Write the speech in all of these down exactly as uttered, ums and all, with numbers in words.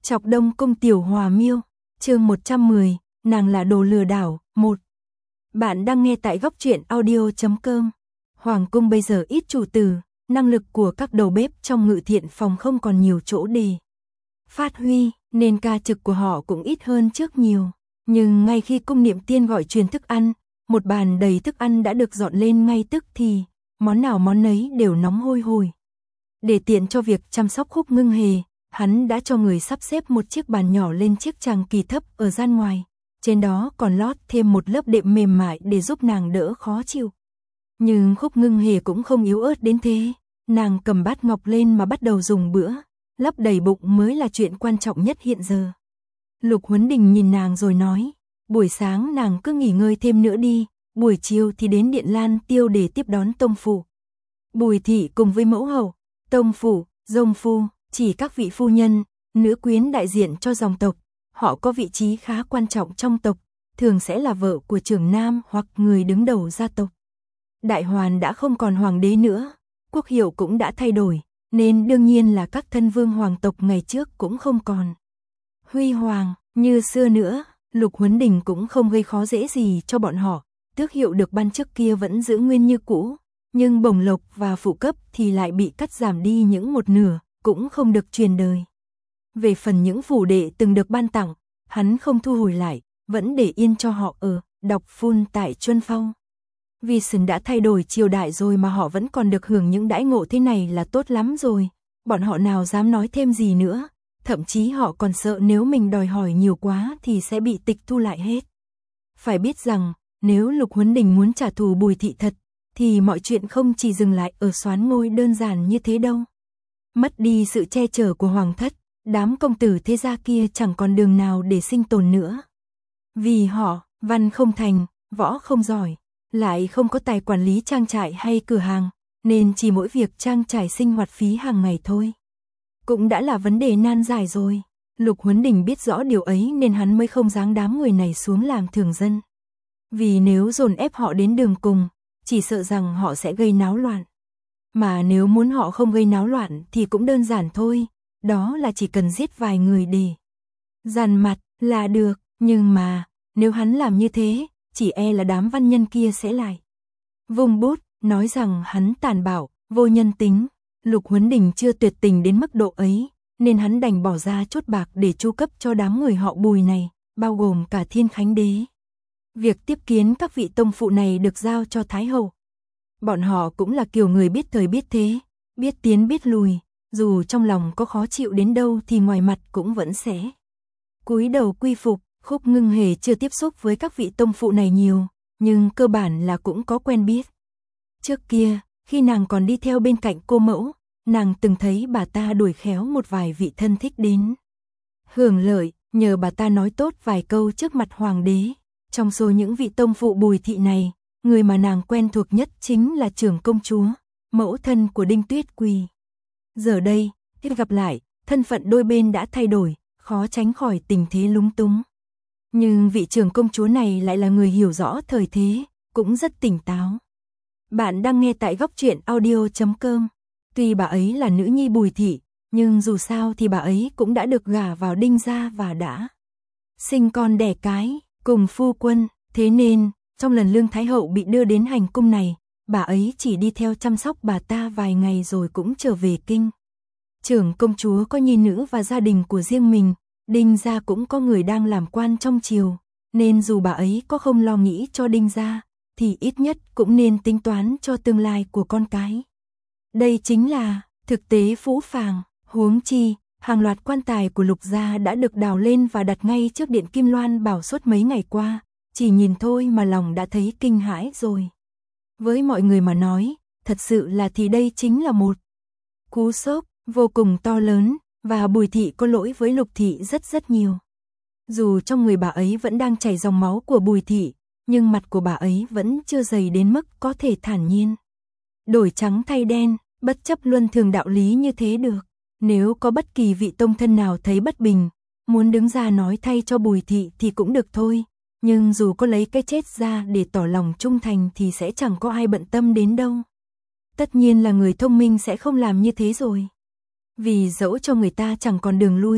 Chọc Đông Cung Tiểu Hòa Miêu, chương một trăm mười, nàng là đồ lừa đảo, một. Bạn đang nghe tại góc truyện audio chấm com. Hoàng cung bây giờ ít chủ tử, năng lực của các đầu bếp trong ngự thiện phòng không còn nhiều chỗ để phát huy, nên ca trực của họ cũng ít hơn trước nhiều. Nhưng ngay khi cung niệm tiên gọi truyền thức ăn, một bàn đầy thức ăn đã được dọn lên ngay tức thì, món nào món nấy đều nóng hôi hổi. Để tiện cho việc chăm sóc Khúc Ngưng Hề, hắn đã cho người sắp xếp một chiếc bàn nhỏ lên chiếc tràng kỳ thấp ở gian ngoài, trên đó còn lót thêm một lớp đệm mềm mại để giúp nàng đỡ khó chịu. Nhưng Khúc Ngưng Hề cũng không yếu ớt đến thế, nàng cầm bát ngọc lên mà bắt đầu dùng bữa, lấp đầy bụng mới là chuyện quan trọng nhất hiện giờ. Lục Huấn Đình nhìn nàng rồi nói, buổi sáng nàng cứ nghỉ ngơi thêm nữa đi, buổi chiều thì đến Điện Lan Tiêu để tiếp đón tông phụ. Bùi thị cùng với mẫu hậu, tông phụ, dông phu, chỉ các vị phu nhân, nữ quyến đại diện cho dòng tộc, họ có vị trí khá quan trọng trong tộc, thường sẽ là vợ của trưởng nam hoặc người đứng đầu gia tộc. Đại Hoàn đã không còn hoàng đế nữa, quốc hiệu cũng đã thay đổi, nên đương nhiên là các thân vương hoàng tộc ngày trước cũng không còn huy hoàng như xưa nữa. Lục Huấn Đình cũng không gây khó dễ gì cho bọn họ, tước hiệu được ban trước kia vẫn giữ nguyên như cũ, nhưng bổng lộc và phụ cấp thì lại bị cắt giảm đi những một nửa, cũng không được truyền đời. Về phần những phủ đệ từng được ban tặng, hắn không thu hồi lại, vẫn để yên cho họ ở, đọc phun tại Chuân Phong. Vì Sừng đã thay đổi triều đại rồi mà họ vẫn còn được hưởng những đãi ngộ thế này là tốt lắm rồi, bọn họ nào dám nói thêm gì nữa, thậm chí họ còn sợ nếu mình đòi hỏi nhiều quá thì sẽ bị tịch thu lại hết. Phải biết rằng, nếu Lục Huấn Đình muốn trả thù Bùi thị thật, thì mọi chuyện không chỉ dừng lại ở soán ngôi đơn giản như thế đâu. Mất đi sự che chở của hoàng thất, đám công tử thế gia kia chẳng còn đường nào để sinh tồn nữa. Vì họ, văn không thành, võ không giỏi, lại không có tài quản lý trang trại hay cửa hàng, nên chỉ mỗi việc trang trải sinh hoạt phí hàng ngày thôi cũng đã là vấn đề nan giải rồi. Lục Huấn Đình biết rõ điều ấy nên hắn mới không giáng đám người này xuống làm thường dân. Vì nếu dồn ép họ đến đường cùng, chỉ sợ rằng họ sẽ gây náo loạn. Mà nếu muốn họ không gây náo loạn thì cũng đơn giản thôi, đó là chỉ cần giết vài người để dằn mặt là được, nhưng mà nếu hắn làm như thế, chỉ e là đám văn nhân kia sẽ lại vung bút, nói rằng hắn tàn bạo, vô nhân tính. Lục Huấn Đình chưa tuyệt tình đến mức độ ấy, nên hắn đành bỏ ra chút bạc để chu cấp cho đám người họ Bùi này, bao gồm cả Thiên Khánh Đế. Việc tiếp kiến các vị tông phụ này được giao cho Thái Hậu. Bọn họ cũng là kiểu người biết thời biết thế, biết tiến biết lùi, dù trong lòng có khó chịu đến đâu thì ngoài mặt cũng vẫn sẽ cúi đầu quy phục. Khúc Ngưng Hề chưa tiếp xúc với các vị tông phụ này nhiều, nhưng cơ bản là cũng có quen biết. Trước kia, khi nàng còn đi theo bên cạnh cô mẫu, nàng từng thấy bà ta đuổi khéo một vài vị thân thích đến hưởng lợi, nhờ bà ta nói tốt vài câu trước mặt hoàng đế. Trong số những vị tông phụ Bùi thị này, người mà nàng quen thuộc nhất chính là trưởng công chúa, mẫu thân của Đinh Tuyết Quỳ. Giờ đây, khi gặp lại, thân phận đôi bên đã thay đổi, khó tránh khỏi tình thế lúng túng. Nhưng vị trưởng công chúa này lại là người hiểu rõ thời thế, cũng rất tỉnh táo. Bạn đang nghe tại góc truyện audio chấm com. Tuy bà ấy là nữ nhi Bùi thị, nhưng dù sao thì bà ấy cũng đã được gả vào Đinh gia và đã sinh con đẻ cái cùng phu quân, thế nên trong lần Lương Thái Hậu bị đưa đến hành cung này, bà ấy chỉ đi theo chăm sóc bà ta vài ngày rồi cũng trở về kinh. Trưởng công chúa có nhi nữ và gia đình của riêng mình, Đinh gia cũng có người đang làm quan trong triều, nên dù bà ấy có không lo nghĩ cho Đinh gia, thì ít nhất cũng nên tính toán cho tương lai của con cái. Đây chính là thực tế phũ phàng, huống chi, hàng loạt quan tài của Lục gia đã được đào lên và đặt ngay trước điện Kim Loan Bảo suốt mấy ngày qua, chỉ nhìn thôi mà lòng đã thấy kinh hãi rồi. Với mọi người mà nói, thật sự là thì đây chính là một cú sốc vô cùng to lớn, và Bùi thị có lỗi với Lục thị rất rất nhiều. Dù trong người bà ấy vẫn đang chảy dòng máu của Bùi thị, nhưng mặt của bà ấy vẫn chưa dày đến mức có thể thản nhiên đổi trắng thay đen, bất chấp luân thường đạo lý như thế được. Nếu có bất kỳ vị tông thân nào thấy bất bình, muốn đứng ra nói thay cho Bùi thị thì cũng được thôi, nhưng dù có lấy cái chết ra để tỏ lòng trung thành thì sẽ chẳng có ai bận tâm đến đâu. Tất nhiên là người thông minh sẽ không làm như thế rồi. Vì dẫu cho người ta chẳng còn đường lui,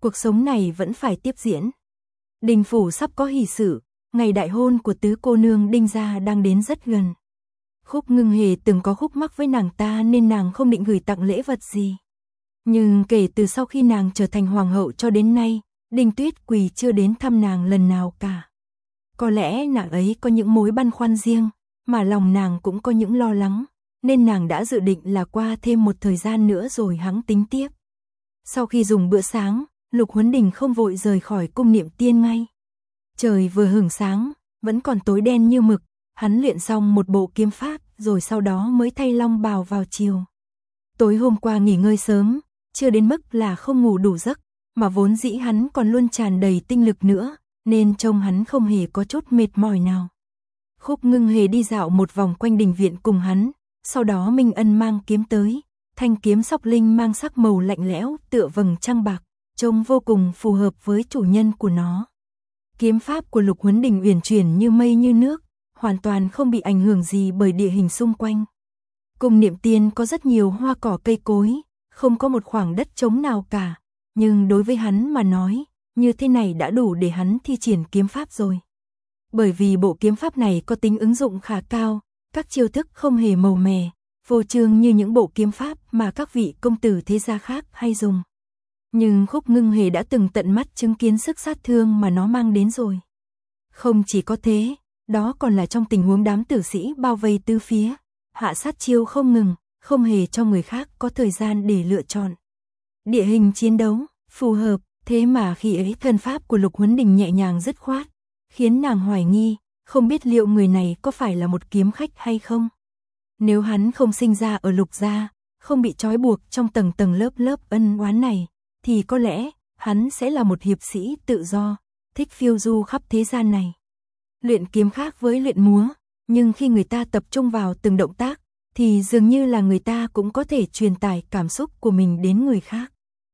cuộc sống này vẫn phải tiếp diễn. Đình phủ sắp có hỷ sự, ngày đại hôn của tứ cô nương Đinh gia đang đến rất gần. Khúc Ngưng Hề từng có khúc mắc với nàng ta nên nàng không định gửi tặng lễ vật gì. Nhưng kể từ sau khi nàng trở thành hoàng hậu cho đến nay, Đinh Tuyết Quỳ chưa đến thăm nàng lần nào cả. Có lẽ nàng ấy có những mối băn khoăn riêng, mà lòng nàng cũng có những lo lắng, nên nàng đã dự định là qua thêm một thời gian nữa rồi hẵng tính tiếp. Sau khi dùng bữa sáng, Lục Huấn Đình không vội rời khỏi cung Niệm Tiên ngay. Trời vừa hửng sáng, vẫn còn tối đen như mực, hắn luyện xong một bộ kiếm pháp rồi sau đó mới thay long bào vào chiều. Tối hôm qua nghỉ ngơi sớm, chưa đến mức là không ngủ đủ giấc, mà vốn dĩ hắn còn luôn tràn đầy tinh lực nữa, nên trông hắn không hề có chút mệt mỏi nào. Khúc Ngưng Hề đi dạo một vòng quanh đình viện cùng hắn, sau đó Minh Ân mang kiếm tới, thanh kiếm sóc linh mang sắc màu lạnh lẽo tựa vầng trăng bạc, trông vô cùng phù hợp với chủ nhân của nó. Kiếm pháp của Lục Huấn Đình uyển chuyển như mây như nước, hoàn toàn không bị ảnh hưởng gì bởi địa hình xung quanh. Cung Niệm Tiên có rất nhiều hoa cỏ cây cối, không có một khoảng đất trống nào cả, nhưng đối với hắn mà nói, như thế này đã đủ để hắn thi triển kiếm pháp rồi. Bởi vì bộ kiếm pháp này có tính ứng dụng khá cao, các chiêu thức không hề màu mè, vô trương như những bộ kiếm pháp mà các vị công tử thế gia khác hay dùng. Nhưng Khúc Ngưng Hề đã từng tận mắt chứng kiến sức sát thương mà nó mang đến rồi. Không chỉ có thế, đó còn là trong tình huống đám tử sĩ bao vây tứ phía, hạ sát chiêu không ngừng, không hề cho người khác có thời gian để lựa chọn. Địa hình chiến đấu, phù hợp, thế mà khi ấy thân pháp của Lục Huấn Đình nhẹ nhàng dứt khoát, khiến nàng hoài nghi, không biết liệu người này có phải là một kiếm khách hay không. Nếu hắn không sinh ra ở Lục gia, không bị trói buộc trong tầng tầng lớp lớp ân oán này, thì có lẽ hắn sẽ là một hiệp sĩ tự do, thích phiêu du khắp thế gian này. Luyện kiếm khác với luyện múa, nhưng khi người ta tập trung vào từng động tác, thì dường như là người ta cũng có thể truyền tải cảm xúc của mình đến người khác.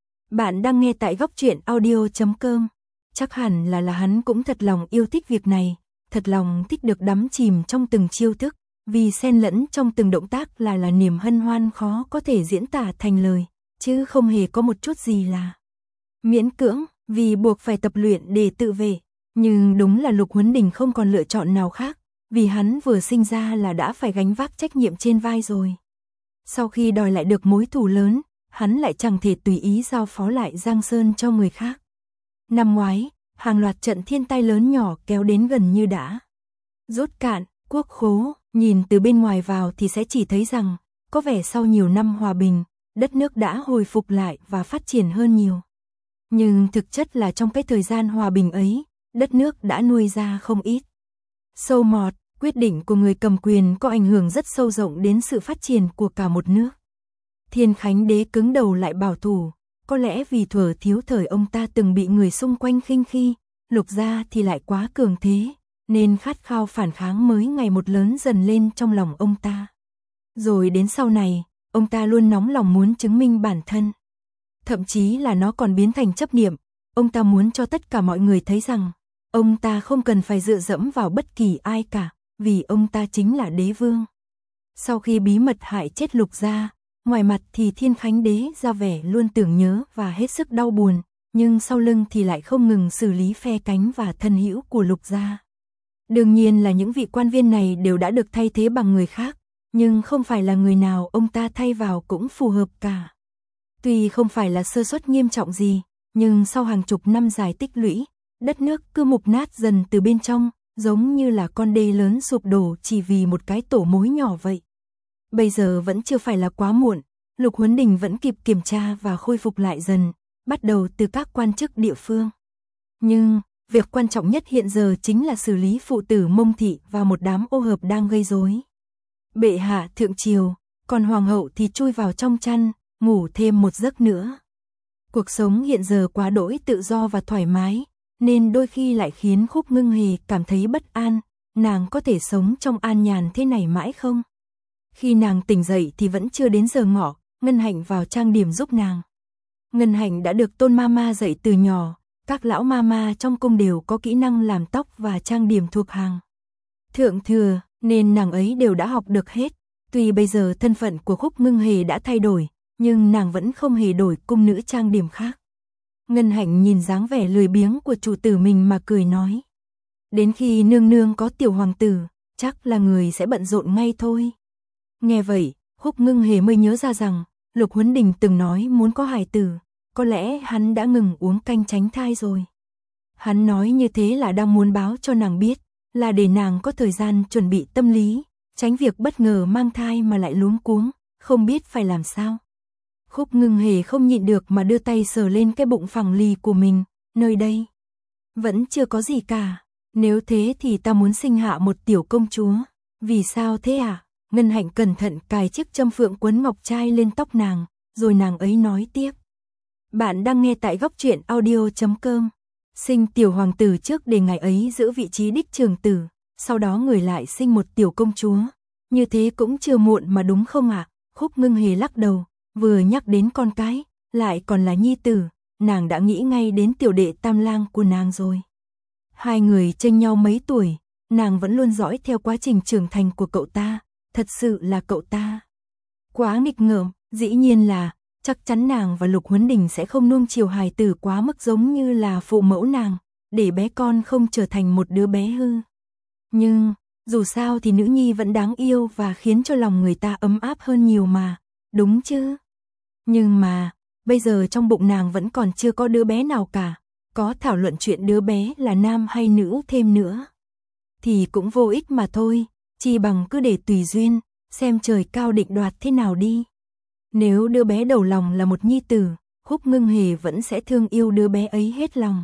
Bạn đang nghe tại góc truyện audio chấm com. Chắc hẳn là là hắn cũng thật lòng yêu thích việc này, thật lòng thích được đắm chìm trong từng chiêu thức, vì xen lẫn trong từng động tác là là niềm hân hoan khó có thể diễn tả thành lời, chứ không hề có một chút gì là miễn cưỡng, vì buộc phải tập luyện để tự vệ. Nhưng đúng là Lục Huấn Đình không còn lựa chọn nào khác, vì hắn vừa sinh ra là đã phải gánh vác trách nhiệm trên vai rồi. Sau khi đòi lại được mối thù lớn, hắn lại chẳng thể tùy ý giao phó lại Giang Sơn cho người khác. Năm ngoái, hàng loạt trận thiên tai lớn nhỏ kéo đến gần như đã rút cạn, quốc khố, nhìn từ bên ngoài vào thì sẽ chỉ thấy rằng, có vẻ sau nhiều năm hòa bình, đất nước đã hồi phục lại và phát triển hơn nhiều. Nhưng thực chất là trong cái thời gian hòa bình ấy, đất nước đã nuôi ra không ít sâu mọt, quyết định của người cầm quyền có ảnh hưởng rất sâu rộng đến sự phát triển của cả một nước. Thiên Khánh Đế cứng đầu lại bảo thủ, có lẽ vì thuở thiếu thời ông ta từng bị người xung quanh khinh khi, Lục gia thì lại quá cường thế, nên khát khao phản kháng mới ngày một lớn dần lên trong lòng ông ta. Rồi đến sau này, ông ta luôn nóng lòng muốn chứng minh bản thân. Thậm chí là nó còn biến thành chấp niệm, ông ta muốn cho tất cả mọi người thấy rằng, ông ta không cần phải dựa dẫm vào bất kỳ ai cả, vì ông ta chính là đế vương. Sau khi bí mật hại chết Lục gia, ngoài mặt thì Thiên Khánh Đế ra vẻ luôn tưởng nhớ và hết sức đau buồn, nhưng sau lưng thì lại không ngừng xử lý phe cánh và thân hữu của Lục gia. Đương nhiên là những vị quan viên này đều đã được thay thế bằng người khác, nhưng không phải là người nào ông ta thay vào cũng phù hợp cả. Tuy không phải là sơ suất nghiêm trọng gì, nhưng sau hàng chục năm dài tích lũy, đất nước cứ mục nát dần từ bên trong, giống như là con đê lớn sụp đổ chỉ vì một cái tổ mối nhỏ vậy. Bây giờ vẫn chưa phải là quá muộn, Lục Huấn Đình vẫn kịp kiểm tra và khôi phục lại dần, bắt đầu từ các quan chức địa phương. Nhưng, việc quan trọng nhất hiện giờ chính là xử lý phụ tử Mông Thị và một đám ô hợp đang gây rối. Bệ hạ thượng triều, còn hoàng hậu thì chui vào trong chăn, ngủ thêm một giấc nữa. Cuộc sống hiện giờ quá đỗi tự do và thoải mái, nên đôi khi lại khiến Khúc Ngưng Hề cảm thấy bất an, nàng có thể sống trong an nhàn thế này mãi không? Khi nàng tỉnh dậy thì vẫn chưa đến giờ ngọ, Ngân Hạnh vào trang điểm giúp nàng. Ngân Hạnh đã được Tôn Mama dạy từ nhỏ, các lão mama trong cung đều có kỹ năng làm tóc và trang điểm thuộc hàng thượng thừa, nên nàng ấy đều đã học được hết. Tuy bây giờ thân phận của Khúc Ngưng Hề đã thay đổi, nhưng nàng vẫn không hề đổi cung nữ trang điểm khác. Ngân Hạnh nhìn dáng vẻ lười biếng của chủ tử mình mà cười nói. Đến khi nương nương có tiểu hoàng tử, chắc là người sẽ bận rộn ngay thôi. Nghe vậy, Húc Ngưng Hề mới nhớ ra rằng, Lục Huấn Đình từng nói muốn có hài tử, có lẽ hắn đã ngừng uống canh tránh thai rồi. Hắn nói như thế là đang muốn báo cho nàng biết, là để nàng có thời gian chuẩn bị tâm lý, tránh việc bất ngờ mang thai mà lại luống cuống, không biết phải làm sao. Húc Ngưng Hề không nhịn được mà đưa tay sờ lên cái bụng phẳng lì của mình, nơi đây vẫn chưa có gì cả, nếu thế thì ta muốn sinh hạ một tiểu công chúa. Vì sao thế à? Ngân Hạnh cẩn thận cài chiếc châm phượng quấn ngọc trai lên tóc nàng, rồi nàng ấy nói tiếp. Bạn đang nghe tại góc truyện audio chấm com. Sinh tiểu hoàng tử trước để ngài ấy giữ vị trí đích trưởng tử, sau đó người lại sinh một tiểu công chúa. Như thế cũng chưa muộn mà đúng không ạ? À? Húc Ngưng Hề lắc đầu, vừa nhắc đến con cái, lại còn là nhi tử, nàng đã nghĩ ngay đến tiểu đệ tam lang của nàng rồi. Hai người chênh nhau mấy tuổi, nàng vẫn luôn dõi theo quá trình trưởng thành của cậu ta, thật sự là cậu ta quá nghịch ngợm, dĩ nhiên là chắc chắn nàng và Lục Huấn Đình sẽ không nuông chiều hài tử quá mức giống như là phụ mẫu nàng, để bé con không trở thành một đứa bé hư. Nhưng, dù sao thì nữ nhi vẫn đáng yêu và khiến cho lòng người ta ấm áp hơn nhiều mà, đúng chứ? Nhưng mà, bây giờ trong bụng nàng vẫn còn chưa có đứa bé nào cả, có thảo luận chuyện đứa bé là nam hay nữ thêm nữa thì cũng vô ích mà thôi, chi bằng cứ để tùy duyên, xem trời cao định đoạt thế nào đi. Nếu đứa bé đầu lòng là một nhi tử, Húc Ngưng Hề vẫn sẽ thương yêu đứa bé ấy hết lòng.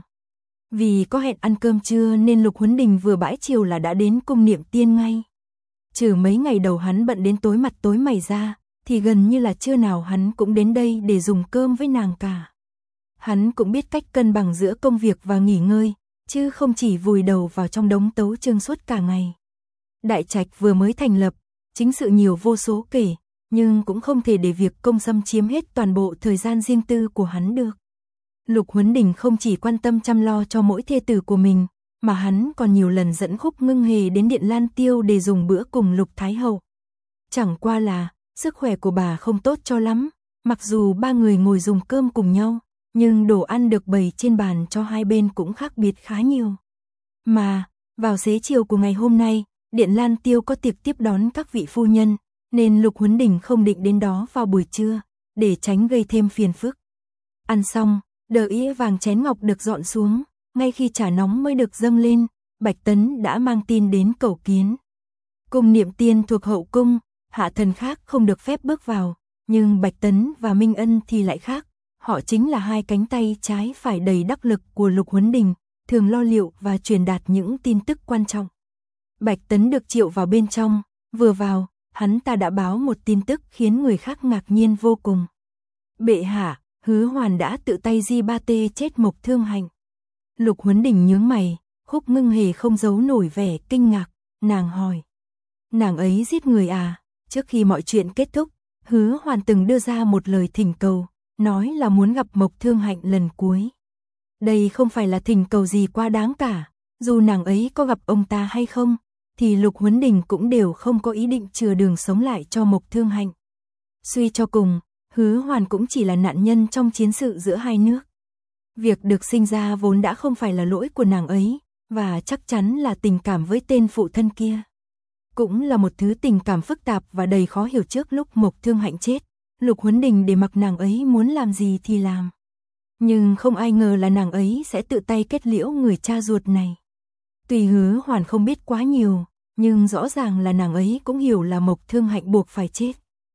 Vì có hẹn ăn cơm trưa nên Lục Huấn Đình vừa bãi chiều là đã đến cung Niệm Tiên ngay. Trừ mấy ngày đầu hắn bận đến tối mặt tối mày ra, thì gần như là trưa nào hắn cũng đến đây để dùng cơm với nàng cả. Hắn cũng biết cách cân bằng giữa công việc và nghỉ ngơi, chứ không chỉ vùi đầu vào trong đống tấu chương suốt cả ngày. Đại trạch vừa mới thành lập, chính sự nhiều vô số kể, nhưng cũng không thể để việc công xâm chiếm hết toàn bộ thời gian riêng tư của hắn được. Lục Huấn Đình không chỉ quan tâm chăm lo cho mỗi thê tử của mình, mà hắn còn nhiều lần dẫn Húc Ngưng Hề đến Điện Lan Tiêu để dùng bữa cùng Lục Thái Hậu. Chẳng qua là, sức khỏe của bà không tốt cho lắm, mặc dù ba người ngồi dùng cơm cùng nhau, nhưng đồ ăn được bày trên bàn cho hai bên cũng khác biệt khá nhiều. Mà, vào xế chiều của ngày hôm nay, Điện Lan Tiêu có tiệc tiếp đón các vị phu nhân, nên Lục Huấn Đình không định đến đó vào buổi trưa, để tránh gây thêm phiền phức. Ăn xong, đợi đĩa vàng chén ngọc được dọn xuống, ngay khi trà nóng mới được dâng lên, Bạch Tấn đã mang tin đến cầu kiến. Cung Niệm Tiên thuộc hậu cung, hạ thần khác không được phép bước vào, nhưng Bạch Tấn và Minh Ân thì lại khác, họ chính là hai cánh tay trái phải đầy đắc lực của Lục Huấn Đình, thường lo liệu và truyền đạt những tin tức quan trọng. Bạch Tấn được triệu vào bên trong, vừa vào, hắn ta đã báo một tin tức khiến người khác ngạc nhiên vô cùng. Bệ hạ, Hứa Hoàn đã tự tay di ba tê chết Mộc Thương Hạnh. Lục Huấn Đình nhướng mày, Húc Ngưng Hề không giấu nổi vẻ kinh ngạc, nàng hỏi. Nàng ấy giết người à? Trước khi mọi chuyện kết thúc, Hứa Hoàn từng đưa ra một lời thỉnh cầu, nói là muốn gặp Mộc Thương Hạnh lần cuối. Đây không phải là thỉnh cầu gì quá đáng cả, dù nàng ấy có gặp ông ta hay không, thì Lục Huấn Đình cũng đều không có ý định chừa đường sống lại cho Mộc Thương Hạnh. Suy cho cùng, Hứa Hoàn cũng chỉ là nạn nhân trong chiến sự giữa hai nước. Việc được sinh ra vốn đã không phải là lỗi của nàng ấy, và chắc chắn là tình cảm với tên phụ thân kia. Cũng là một thứ tình cảm phức tạp và đầy khó hiểu trước lúc Mộc Thương Hạnh chết. Lục Huấn Đình để mặc nàng ấy muốn làm gì thì làm. Nhưng không ai ngờ là nàng ấy sẽ tự tay kết liễu người cha ruột này. Tuy Hứa Hoàn không biết quá nhiều, nhưng rõ ràng là nàng ấy cũng hiểu là Mộc Thương Hạnh buộc phải chết.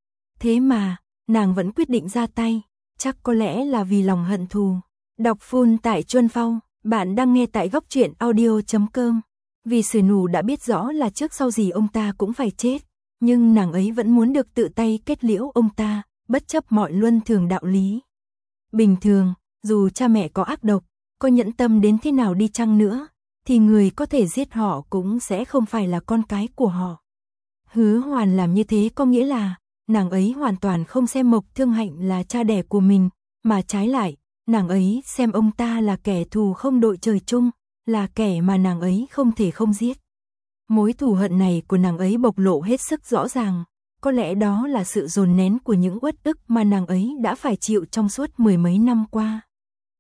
Thế mà, nàng vẫn quyết định ra tay, chắc có lẽ là vì lòng hận thù. Đọc full tại Chuân Phong, bạn đang nghe tại góc truyện audio chấm com. Vì Sử Nù đã biết rõ là trước sau gì ông ta cũng phải chết, nhưng nàng ấy vẫn muốn được tự tay kết liễu ông ta, bất chấp mọi luân thường đạo lý. Bình thường, dù cha mẹ có ác độc, có nhẫn tâm đến thế nào đi chăng nữa, thì người có thể giết họ cũng sẽ không phải là con cái của họ. Hứa Hoàn làm như thế có nghĩa là, nàng ấy hoàn toàn không xem Mộc Thương Hạnh là cha đẻ của mình, mà trái lại, nàng ấy xem ông ta là kẻ thù không đội trời chung, là kẻ mà nàng ấy không thể không giết. Mối thù hận này của nàng ấy bộc lộ hết sức rõ ràng, có lẽ đó là sự dồn nén của những uất ức mà nàng ấy đã phải chịu trong suốt mười mấy năm qua.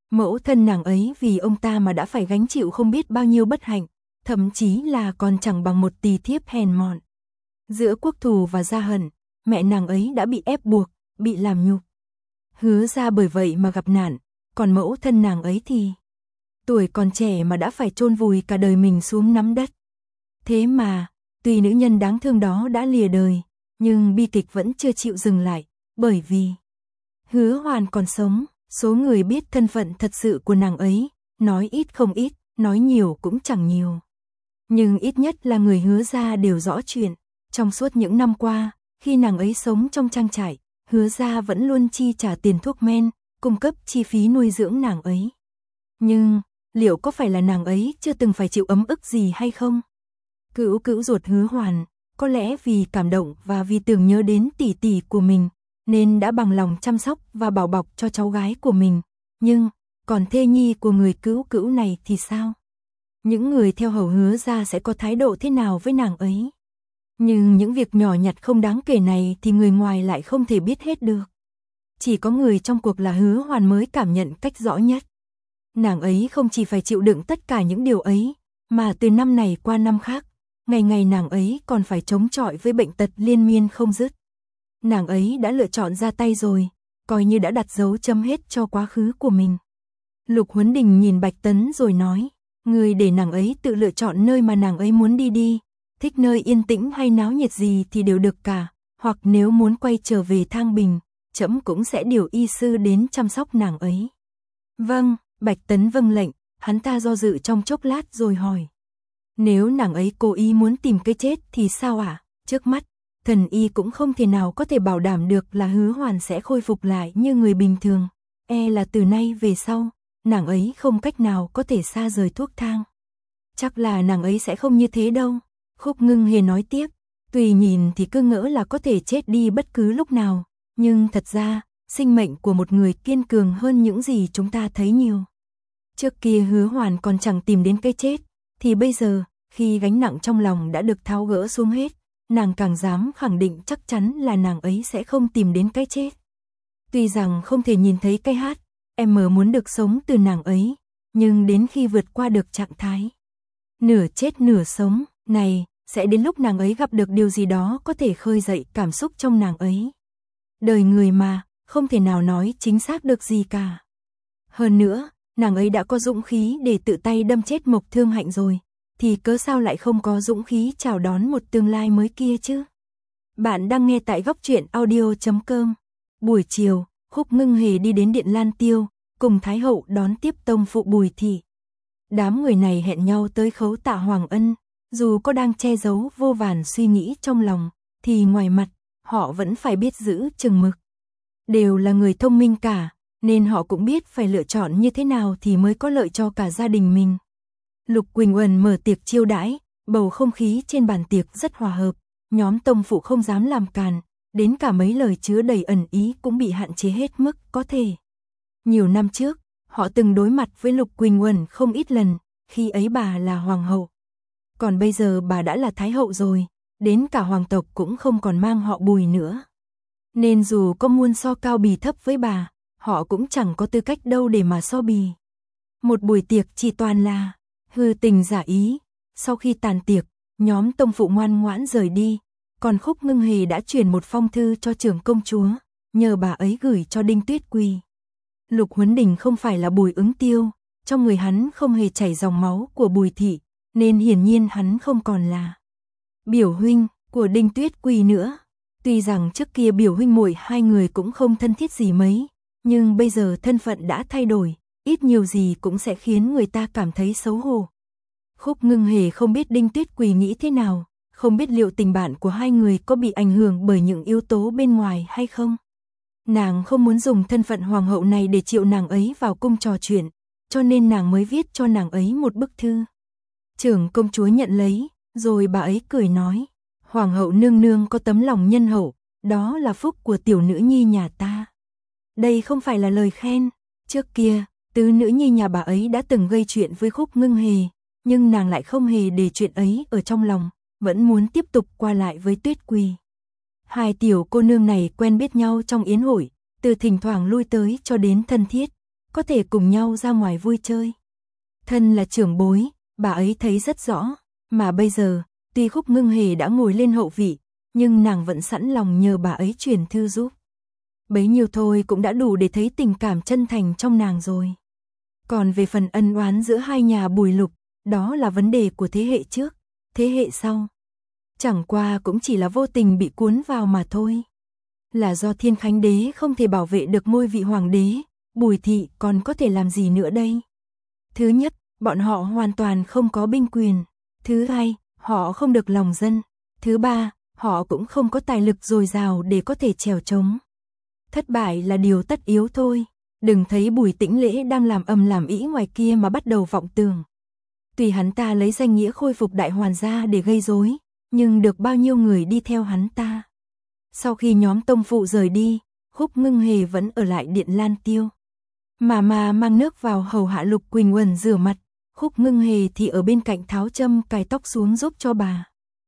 Mẫu thân nàng ấy vì ông ta mà đã phải gánh chịu không biết bao nhiêu bất hạnh, thậm chí là còn chẳng bằng một tỳ thiếp hèn mọn. Giữa quốc thù và gia hận, mẹ nàng ấy đã bị ép buộc, bị làm nhục. Hứa ra bởi vậy mà gặp nạn, còn mẫu thân nàng ấy thì tuổi còn trẻ mà đã phải chôn vùi cả đời mình xuống nắm đất. Thế mà, tuy nữ nhân đáng thương đó đã lìa đời, nhưng bi kịch vẫn chưa chịu dừng lại, bởi vì Hứa Hoàn còn sống, số người biết thân phận thật sự của nàng ấy, nói ít không ít, nói nhiều cũng chẳng nhiều. Nhưng ít nhất là người Hứa gia đều rõ chuyện, trong suốt những năm qua, khi nàng ấy sống trong trang trại, Hứa gia vẫn luôn chi trả tiền thuốc men, cung cấp chi phí nuôi dưỡng nàng ấy. Nhưng, liệu có phải là nàng ấy chưa từng phải chịu ấm ức gì hay không? Cữu cữu ruột Hứa Hoàn, có lẽ vì cảm động và vì tưởng nhớ đến tỷ tỷ của mình, nên đã bằng lòng chăm sóc và bảo bọc cho cháu gái của mình. Nhưng, còn thê nhi của người cữu cữu này thì sao? Những người theo hầu Hứa gia sẽ có thái độ thế nào với nàng ấy? Nhưng những việc nhỏ nhặt không đáng kể này thì người ngoài lại không thể biết hết được. Chỉ có người trong cuộc là Hứa Hoàn mới cảm nhận cách rõ nhất. Nàng ấy không chỉ phải chịu đựng tất cả những điều ấy, mà từ năm này qua năm khác, ngày ngày nàng ấy còn phải chống chọi với bệnh tật liên miên không dứt. Nàng ấy đã lựa chọn ra tay rồi, coi như đã đặt dấu chấm hết cho quá khứ của mình. Lục Huấn Đình nhìn Bạch Tấn rồi nói, người để nàng ấy tự lựa chọn nơi mà nàng ấy muốn đi đi, thích nơi yên tĩnh hay náo nhiệt gì thì đều được cả, hoặc nếu muốn quay trở về Thang Bình, trẫm cũng sẽ điều y sư đến chăm sóc nàng ấy. Vâng, Bạch Tấn vâng lệnh, hắn ta do dự trong chốc lát rồi hỏi. Nếu nàng ấy cố ý muốn tìm cái chết thì sao ạ? À? Trước mắt, thần y cũng không thể nào có thể bảo đảm được là Hứa Hoàn sẽ khôi phục lại như người bình thường. E là từ nay về sau, nàng ấy không cách nào có thể xa rời thuốc thang. Chắc là nàng ấy sẽ không như thế đâu. Khúc Ngưng Hề nói tiếp, tùy nhìn thì cứ ngỡ là có thể chết đi bất cứ lúc nào, nhưng thật ra, sinh mệnh của một người kiên cường hơn những gì chúng ta thấy nhiều. Trước kia Hứa Hoàn còn chẳng tìm đến cái chết, thì bây giờ, khi gánh nặng trong lòng đã được tháo gỡ xuống hết, nàng càng dám khẳng định chắc chắn là nàng ấy sẽ không tìm đến cái chết. Tuy rằng không thể nhìn thấy cái hát, em mờ muốn được sống từ nàng ấy, nhưng đến khi vượt qua được trạng thái nửa chết nửa sống này, sẽ đến lúc nàng ấy gặp được điều gì đó có thể khơi dậy cảm xúc trong nàng ấy. Đời người mà, không thể nào nói chính xác được gì cả. Hơn nữa, nàng ấy đã có dũng khí để tự tay đâm chết Mộc Thương Hạnh rồi, thì cớ sao lại không có dũng khí chào đón một tương lai mới kia chứ? Bạn đang nghe tại góc truyện audio chấm com. Buổi chiều, Khúc Ngưng Hề đi đến Điện Lan Tiêu, cùng Thái Hậu đón tiếp tông phụ Bùi Thị. Đám người này hẹn nhau tới khấu tạ Hoàng Ân, dù có đang che giấu vô vàn suy nghĩ trong lòng, thì ngoài mặt, họ vẫn phải biết giữ chừng mực. Đều là người thông minh cả, nên họ cũng biết phải lựa chọn như thế nào thì mới có lợi cho cả gia đình mình. Lục Quỳnh Uẩn mở tiệc chiêu đãi, bầu không khí trên bàn tiệc rất hòa hợp, nhóm tông phụ không dám làm càn, đến cả mấy lời chứa đầy ẩn ý cũng bị hạn chế hết mức có thể. Nhiều năm trước, họ từng đối mặt với Lục Quỳnh Uẩn không ít lần, khi ấy bà là hoàng hậu. Còn bây giờ bà đã là thái hậu rồi, đến cả hoàng tộc cũng không còn mang họ Bùi nữa. Nên dù có muôn so cao bì thấp với bà, họ cũng chẳng có tư cách đâu để mà so bì. Một buổi tiệc chỉ toàn là hư tình giả ý. Sau khi tàn tiệc, nhóm tông phụ ngoan ngoãn rời đi, còn Khúc Ngưng Hề đã truyền một phong thư cho trưởng công chúa, nhờ bà ấy gửi cho Đinh Tuyết Quỳ. Lục Huấn Đình không phải là Bùi Ứng Tiêu, trong người hắn không hề chảy dòng máu của Bùi Thị, nên hiển nhiên hắn không còn là biểu huynh của Đinh Tuyết Quỳ nữa. Tuy rằng trước kia biểu huynh muội hai người cũng không thân thiết gì mấy, nhưng bây giờ thân phận đã thay đổi, ít nhiều gì cũng sẽ khiến người ta cảm thấy xấu hổ. Khúc Ngưng Hề không biết Đinh Tuyết Quỳ nghĩ thế nào, không biết liệu tình bạn của hai người có bị ảnh hưởng bởi những yếu tố bên ngoài hay không. Nàng không muốn dùng thân phận hoàng hậu này để triệu nàng ấy vào cung trò chuyện, cho nên nàng mới viết cho nàng ấy một bức thư. Trưởng công chúa nhận lấy, rồi bà ấy cười nói, hoàng hậu nương nương có tấm lòng nhân hậu, đó là phúc của tiểu nữ nhi nhà ta. Đây không phải là lời khen, trước kia, tứ nữ nhi nhà bà ấy đã từng gây chuyện với Khúc Ngưng Hề, nhưng nàng lại không hề để chuyện ấy ở trong lòng, vẫn muốn tiếp tục qua lại với Tuyết Quỳ. Hai tiểu cô nương này quen biết nhau trong yến hội, từ thỉnh thoảng lui tới cho đến thân thiết, có thể cùng nhau ra ngoài vui chơi. Thân là trưởng bối, bà ấy thấy rất rõ, mà bây giờ, tuy Khúc Ngưng Hề đã ngồi lên hậu vị, nhưng nàng vẫn sẵn lòng nhờ bà ấy truyền thư giúp. Bấy nhiêu thôi cũng đã đủ để thấy tình cảm chân thành trong nàng rồi. Còn về phần ân oán giữa hai nhà Bùi Lục, đó là vấn đề của thế hệ trước, thế hệ sau. Chẳng qua cũng chỉ là vô tình bị cuốn vào mà thôi. Là do Thiên Khánh Đế không thể bảo vệ được ngôi vị hoàng đế, Bùi thị còn có thể làm gì nữa đây? Thứ nhất, bọn họ hoàn toàn không có binh quyền. Thứ hai, họ không được lòng dân. Thứ ba, họ cũng không có tài lực dồi dào để có thể trèo trống. Thất bại là điều tất yếu thôi. Đừng thấy Bùi Tĩnh Lễ đang làm ầm làm ĩ ngoài kia mà bắt đầu vọng tưởng. Tùy hắn ta lấy danh nghĩa khôi phục đại hoàn gia để gây rối, nhưng được bao nhiêu người đi theo hắn ta. Sau khi nhóm tông phụ rời đi, Khúc Ngưng Hề vẫn ở lại điện Lan Tiêu. Mà mà mang nước vào hầu hạ Lục Quỳnh Uẩn rửa mặt, Khúc Ngưng Hề thì ở bên cạnh tháo châm cài tóc xuống giúp cho bà.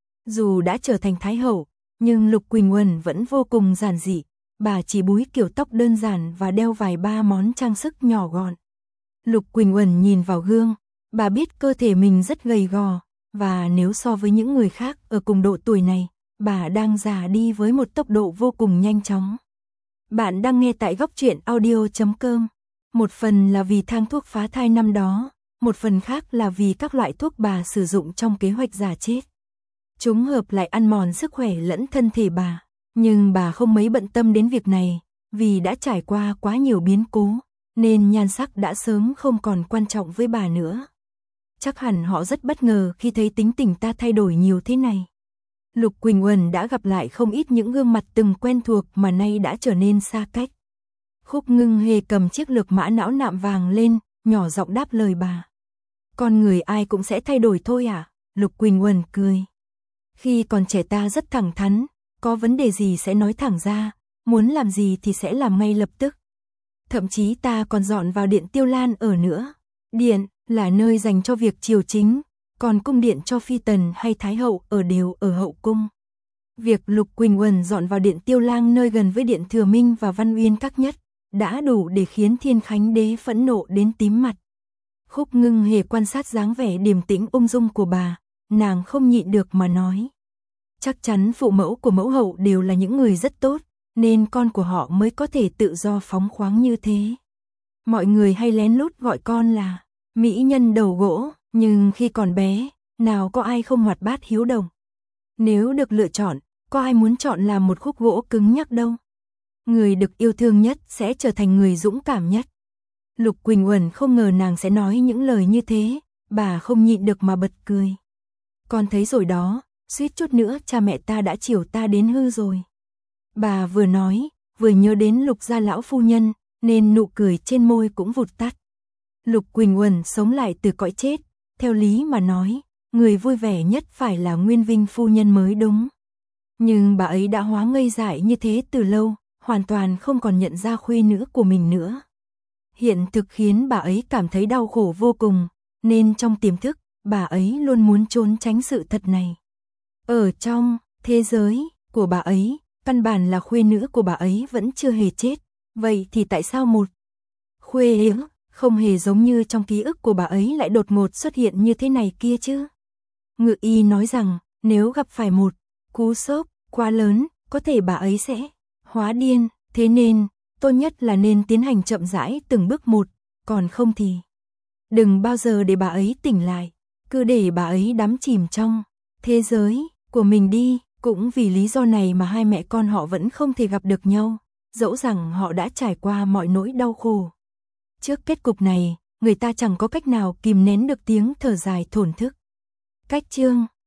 Dù đã trở thành thái hậu, nhưng Lục Quỳnh Uẩn vẫn vô cùng giản dị, bà chỉ búi kiểu tóc đơn giản và đeo vài ba món trang sức nhỏ gọn. Lục Quỳnh Uẩn nhìn vào gương, bà biết cơ thể mình rất gầy gò, và nếu so với những người khác ở cùng độ tuổi này, bà đang già đi với một tốc độ vô cùng nhanh chóng. Bạn đang nghe tại góc truyện audio chấm com. Một phần là vì thang thuốc phá thai năm đó, một phần khác là vì các loại thuốc bà sử dụng trong kế hoạch già chết. Chúng hợp lại ăn mòn sức khỏe lẫn thân thể bà, nhưng bà không mấy bận tâm đến việc này, vì đã trải qua quá nhiều biến cố, nên nhan sắc đã sớm không còn quan trọng với bà nữa. Chắc hẳn họ rất bất ngờ khi thấy tính tình ta thay đổi nhiều thế này. Lục Quỳnh Uẩn đã gặp lại không ít những gương mặt từng quen thuộc mà nay đã trở nên xa cách. Khúc Ngưng Hề cầm chiếc lược mã não nạm vàng lên, nhỏ giọng đáp lời bà. Con người ai cũng sẽ thay đổi thôi à? Lục Quỳnh Uẩn cười. Khi còn trẻ ta rất thẳng thắn, có vấn đề gì sẽ nói thẳng ra, muốn làm gì thì sẽ làm ngay lập tức. Thậm chí ta còn dọn vào điện Tiêu Lan ở nữa. Điện là nơi dành cho việc triều chính, còn cung điện cho phi tần hay thái hậu ở đều ở hậu cung. Việc Lục Quỳnh Uẩn dọn vào điện Tiêu Lang nơi gần với điện Thừa Minh và Văn Uyên Các nhất, đã đủ để khiến Thiên Khánh Đế phẫn nộ đến tím mặt. Khúc Ngưng Hề quan sát dáng vẻ điềm tĩnh ung dung của bà, nàng không nhịn được mà nói. Chắc chắn phụ mẫu của mẫu hậu đều là những người rất tốt, nên con của họ mới có thể tự do phóng khoáng như thế. Mọi người hay lén lút gọi con là mỹ nhân đầu gỗ, nhưng khi còn bé, nào có ai không hoạt bát hiếu động. Nếu được lựa chọn, có ai muốn chọn làm một khúc gỗ cứng nhắc đâu. Người được yêu thương nhất sẽ trở thành người dũng cảm nhất. Lục Quỳnh Uẩn không ngờ nàng sẽ nói những lời như thế, bà không nhịn được mà bật cười. Con thấy rồi đó, suýt chút nữa cha mẹ ta đã chiều ta đến hư rồi. Bà vừa nói, vừa nhớ đến Lục gia lão phu nhân, nên nụ cười trên môi cũng vụt tắt. Lục Quỳnh Uẩn sống lại từ cõi chết, theo lý mà nói, người vui vẻ nhất phải là Nguyên Vinh phu nhân mới đúng. Nhưng bà ấy đã hóa ngây dại như thế từ lâu, hoàn toàn không còn nhận ra khuê nữ của mình nữa. Hiện thực khiến bà ấy cảm thấy đau khổ vô cùng, nên trong tiềm thức, bà ấy luôn muốn trốn tránh sự thật này. Ở trong thế giới của bà ấy, căn bản là khuê nữ của bà ấy vẫn chưa hề chết. Vậy thì tại sao một khuê nữ không hề giống như trong ký ức của bà ấy lại đột ngột xuất hiện như thế này kia chứ? Ngự y nói rằng, nếu gặp phải một cú sốc quá lớn, có thể bà ấy sẽ hóa điên, thế nên, tốt nhất là nên tiến hành chậm rãi từng bước một, còn không thì đừng bao giờ để bà ấy tỉnh lại, cứ để bà ấy đắm chìm trong thế giới của mình đi. Cũng vì lý do này mà hai mẹ con họ vẫn không thể gặp được nhau, dẫu rằng họ đã trải qua mọi nỗi đau khổ. Trước kết cục này, người ta chẳng có cách nào kìm nén được tiếng thở dài thổn thức. Cách chương